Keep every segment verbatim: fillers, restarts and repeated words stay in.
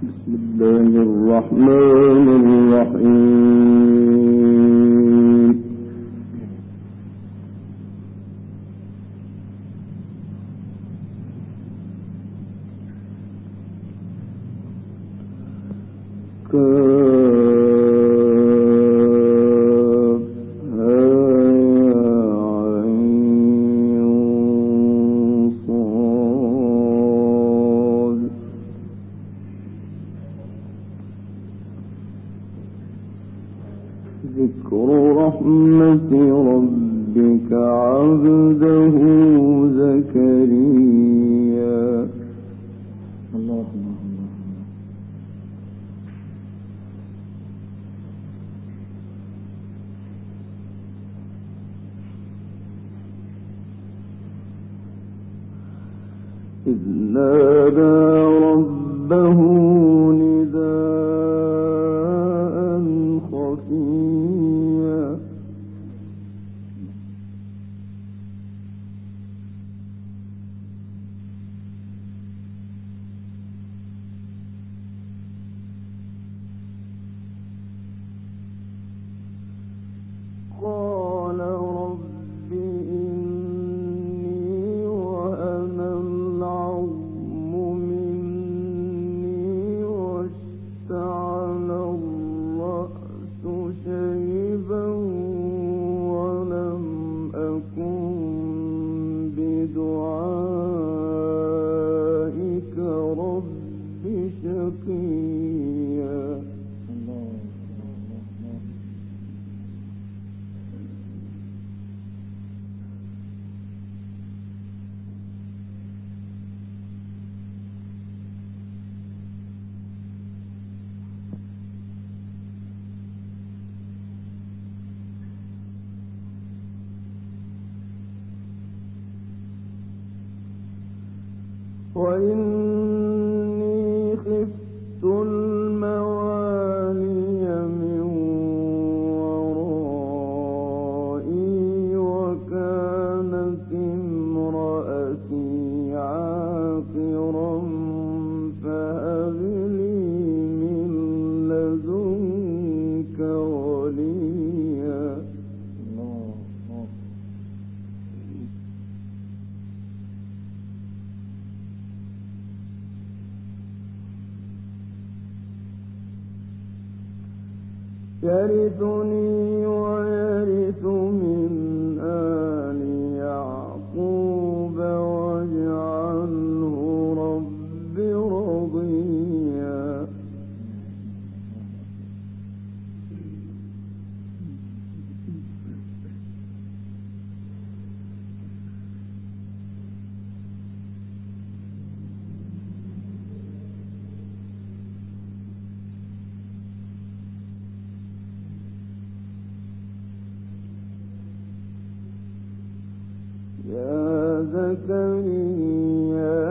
بسم الله الرحمن الرحيم. ذكر رحمة ربك عبده زكريا. الله الله الله. إذ نادى ربه نداء خفيا قال رب إني وهن العظم مني واشتعل الرأس شيبا ولم أكن بدعائك رب شقيا. وإني خفت الموالي من ورائي وكانت امرأتي عاقرا فهب لي من لدنك وليا. يرثني ويرث من آل يعقوب واجعله رب رضيا. يا زكريا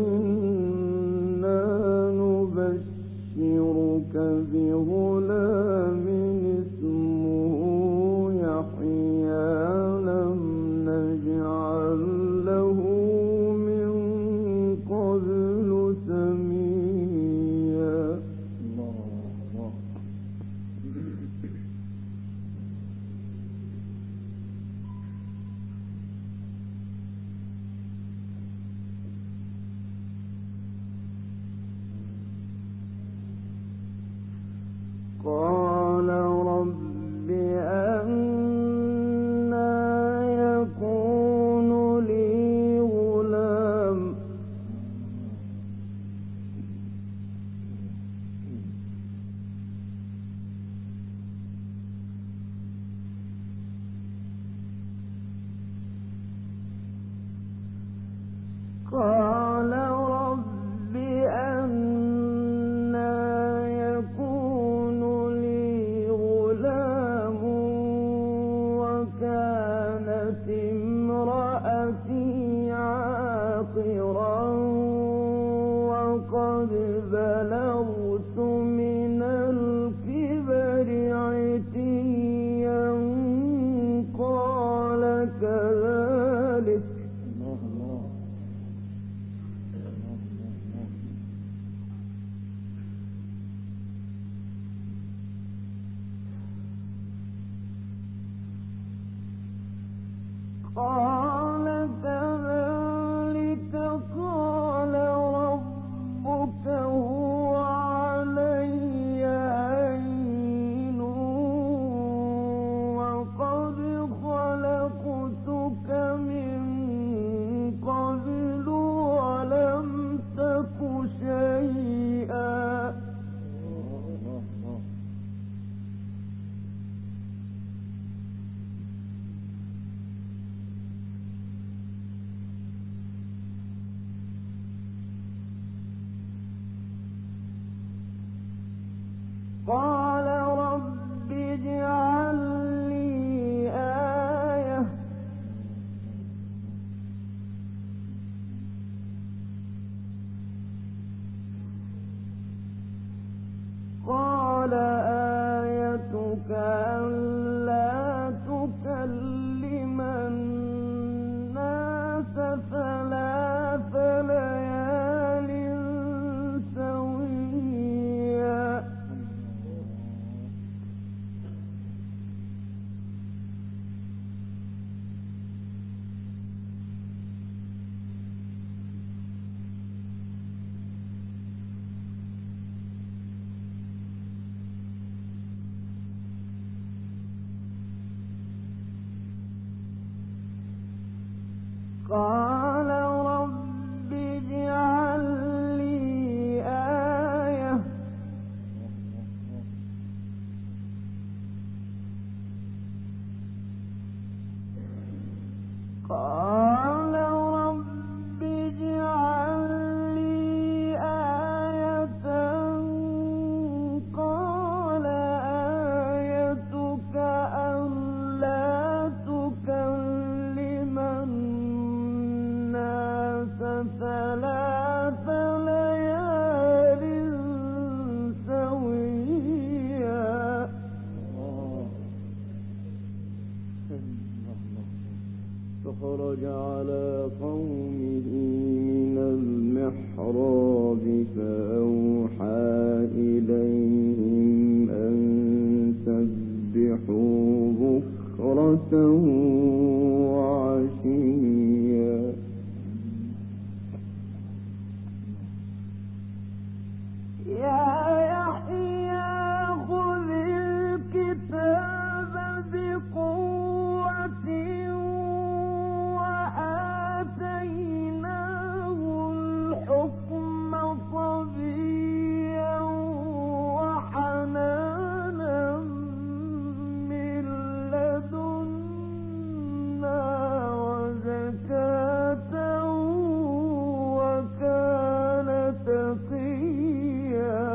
إنا نبشرك بغلام اسمه يحيى لم نجعل له من قبل سميا. قال رب أنى يكون لي غلام قال رب أنى يكون لي غلام وكانت امرأتي عاقرا وقد بلغت من الكبر عتيا قال كذلك قال رب اجعل لي آية قال رب اجعل لي آية قال آيتك ألا تكلم الناس ثلاث ليال سويا فخرج على قومه من المحراب فأوحى إليهم أن سبحوا بكرة وعشيا يا يحيى خذ الكتاب بقوة وآتيناه الحكم صبيا وحنانا من لدنا وزكاة وكان تقيا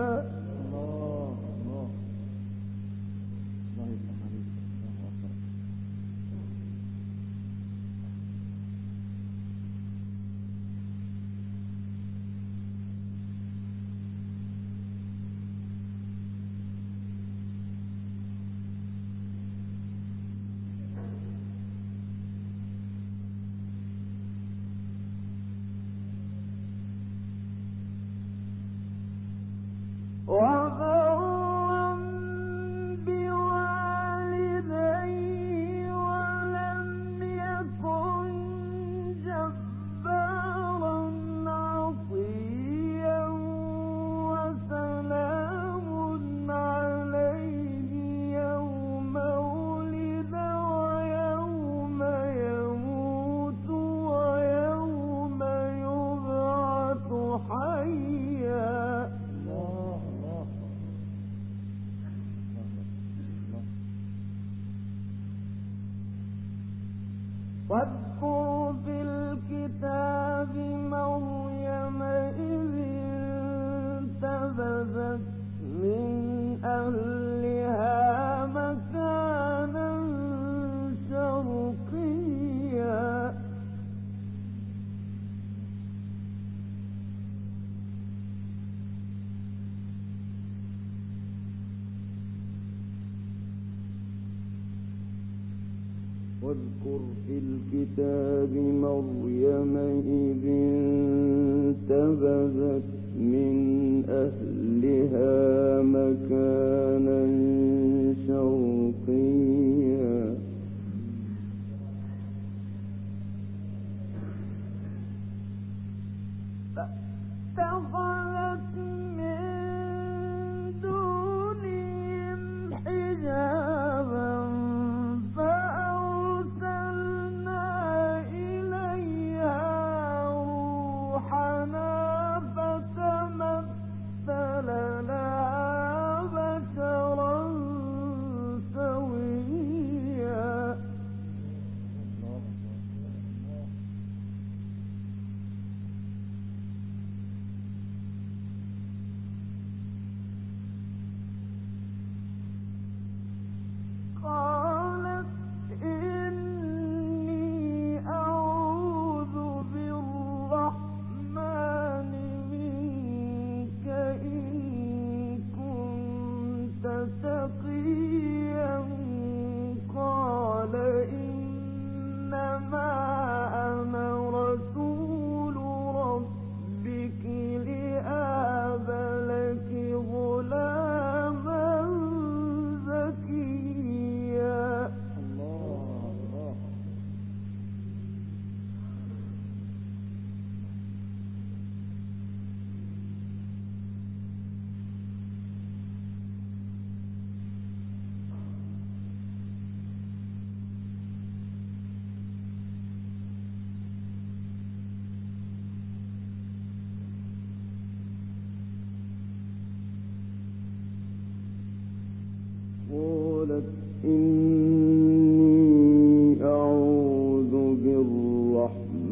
وبرا بوالديه ولم يكن جبارا عصيا وسلام عليه يوم ولد ويوم يموت ويوم يبعث حيا واذكر في الكتاب مريم إذ انتبذت من أهلها مكانا شرقيا واذكر في الكتاب مريم إذ انتبذت من أهلها مكانا شرقيا فاتخذت من دونهم حجابا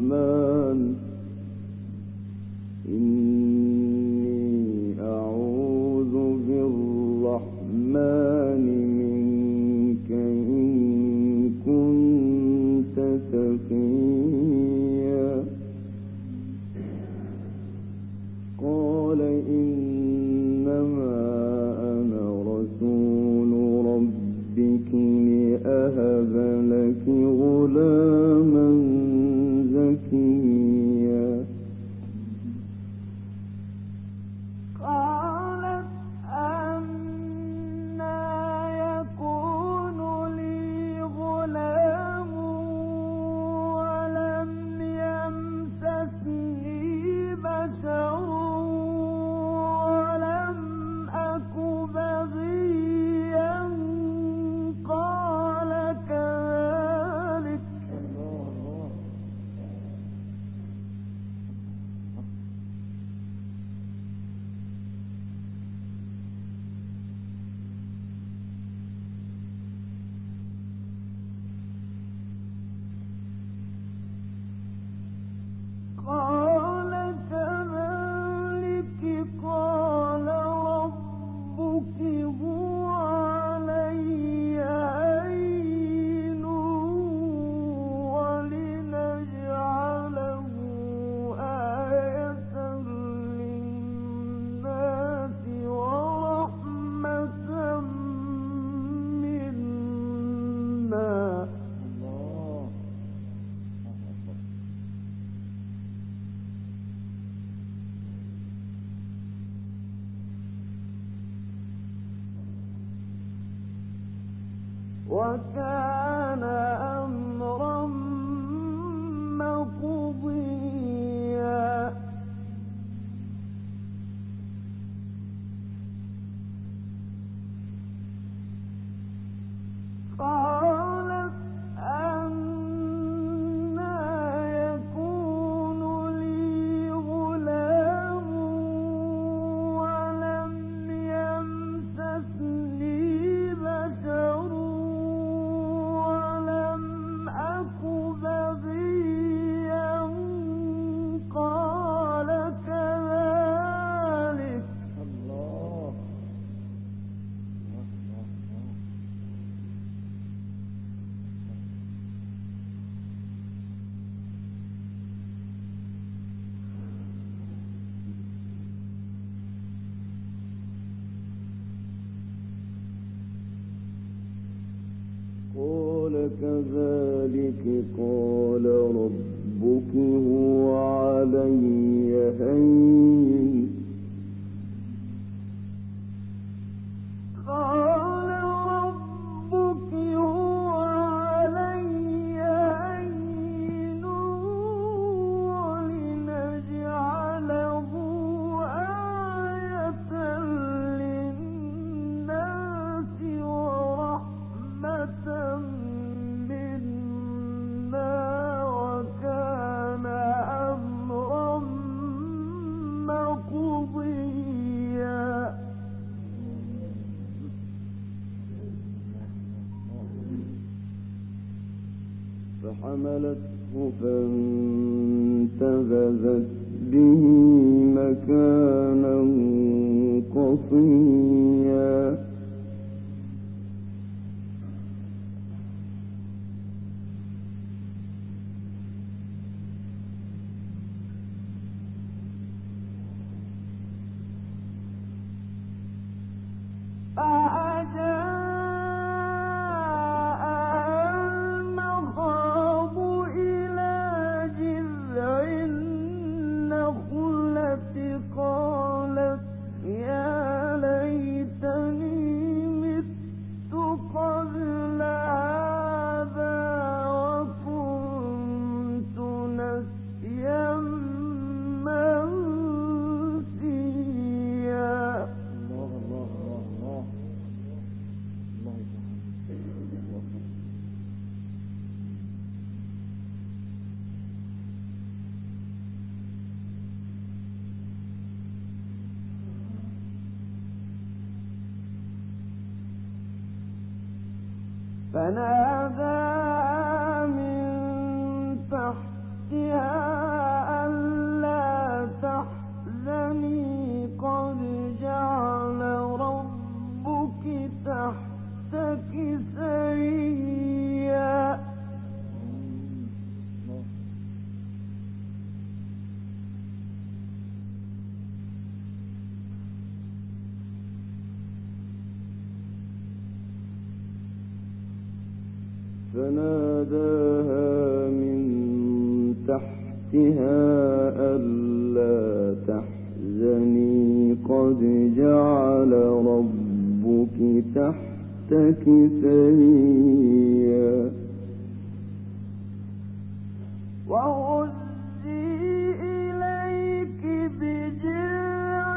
الرحمن إني أعوذ بالرحمن منك إن كنت تقيا قال إنما أنا رسول ربك لأهب لك غلاما زكيا قالت أنى يكون لي غلام ولم يمسسني بشر ولم أك بغيا قال كذلك قال كذلك قال ربك هو علي هين ولنجعله آية للناس ورحمة منا وكان أمرا مقضيا قالت أنى يكون لي غلام ولم يمسسني بشر ولم أك بغيا قال كذلك الله قال كذلك قال ربك هو علي هين قال ربك هو علي هين ولنجعله آية للناس ورحمة منا وكان أمرا مقضيا فحملته فانتبذت به مكانا قصيا المخاض إلى جذع النخلة قالت يا ليتني مت قبل هذا وكنت نسيا منسيا الله الله الله الله الله فنادى من تحتها فناداها من تحتها ألا تحزني قد جعل ربك تحتك سريا وهزي إليك بجذع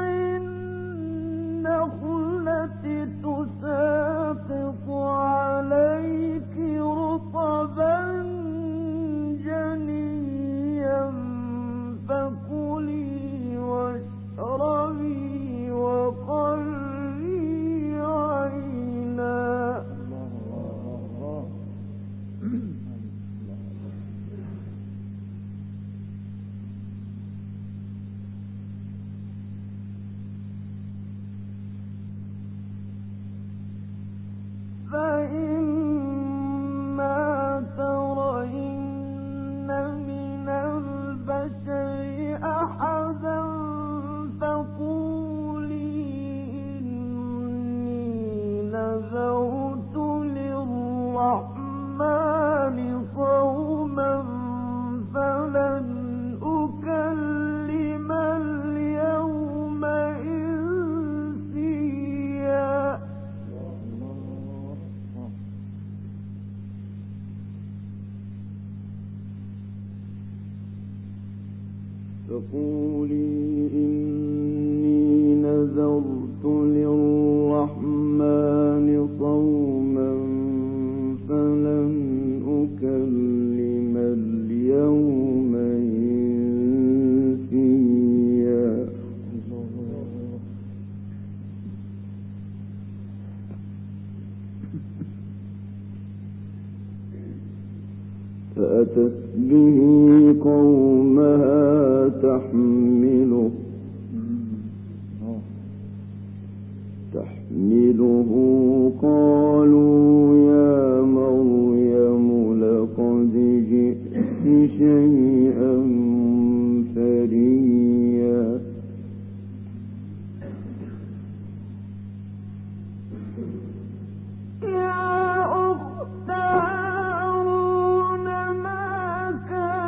النخلة تساقط عليك رطبا جنيا فكلي واشربي وقري عينا فإما ترين من البشر أحدا فقولي إني نذرت للرحمن صوما فلن أكلم اليوم إنسيا فقولي إني نذرت للرحمن صوما فلن أكلم اليوم إنسيا فأتت به قومها تحمله تحمله قالوا يا مريم لقد جئت شيئا فريا يا أخت هارون ما كان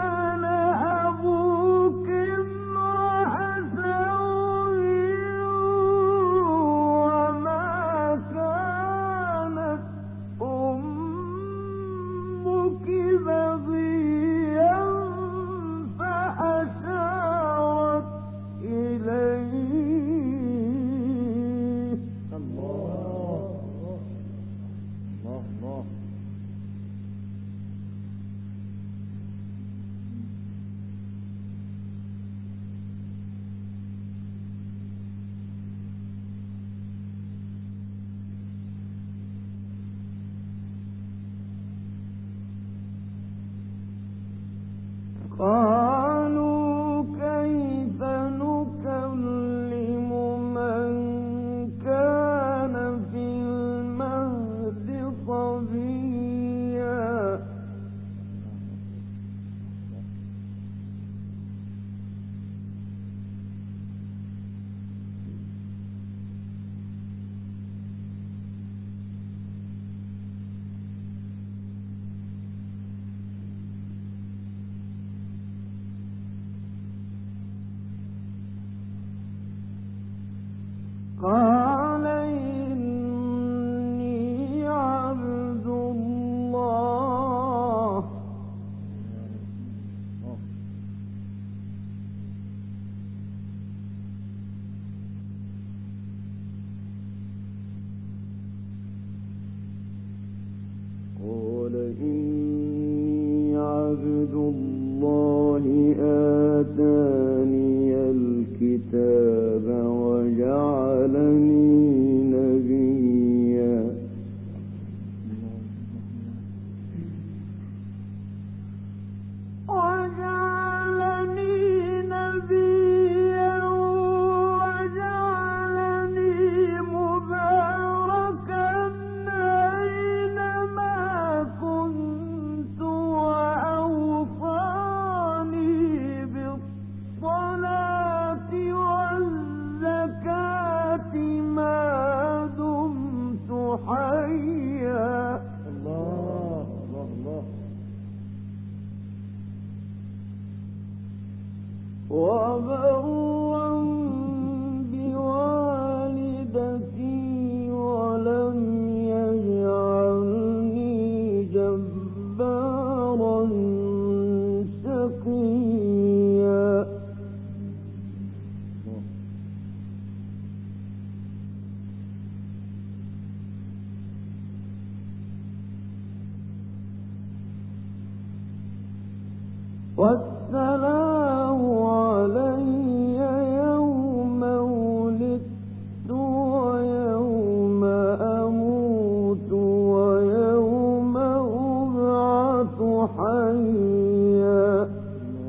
وبرا بوالدتي ولم يجعلني جبارا شقيا والسلام علي يوم ولدت ويوم أموت ويوم أبعث حيا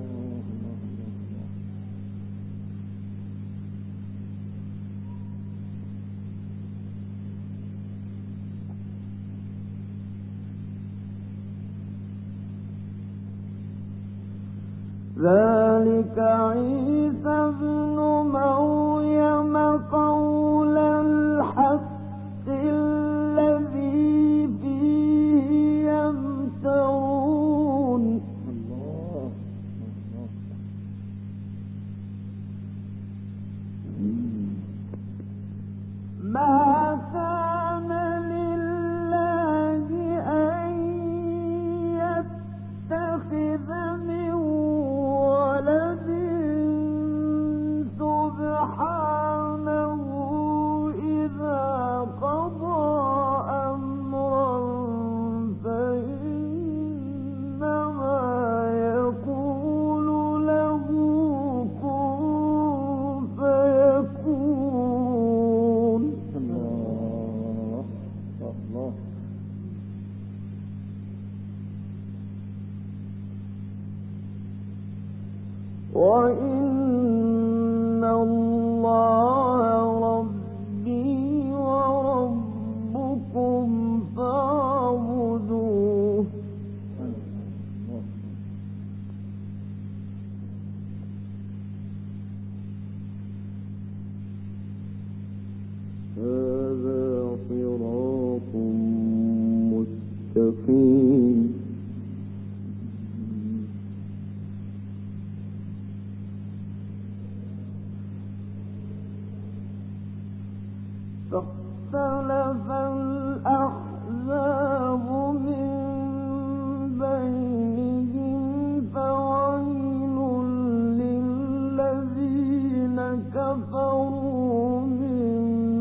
ذلك عيسى ابن مريم قول الحق الذي فيه يمترون الله ما كان لله أن يتخذ من ولد سبحانه إذا قضى أمرا فإنما يقول له كن فيكون الله الله وإن الله ربي وربكم فاعبدوه هذا صراط مستقيم فاختلف الأحزاب من بينهم فويل للذين كفروا من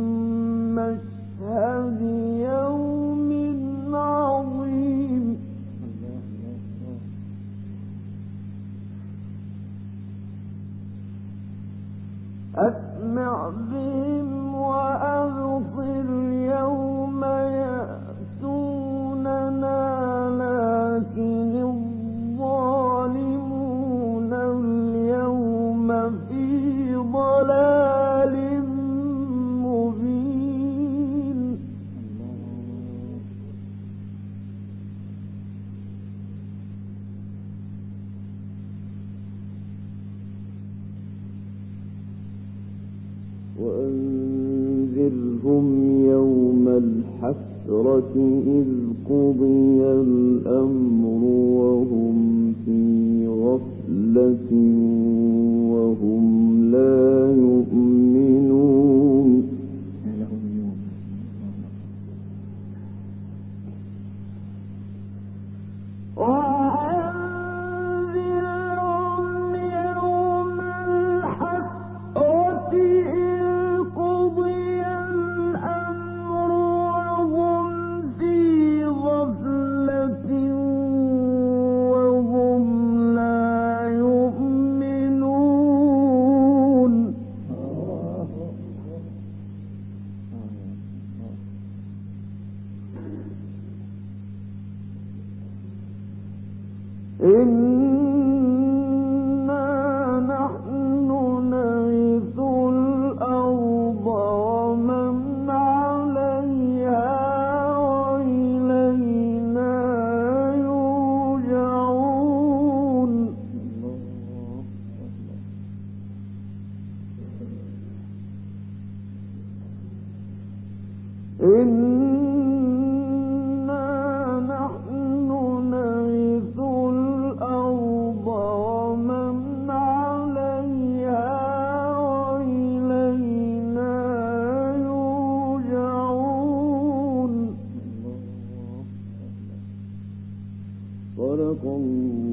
مشهد يوم عظيم أسمع بهم وأبصر يوم يأتوننا لكن الظالمون اليوم في ضلال مبين وأنذرهم يوم الحسرة إذ قضي الأمر وهم في غفلة وهم لا يؤمنون وأنذرهم يوم الحسرة إذ قضي الأمر وهم في غفلة وهم لا يؤمنون صدق الله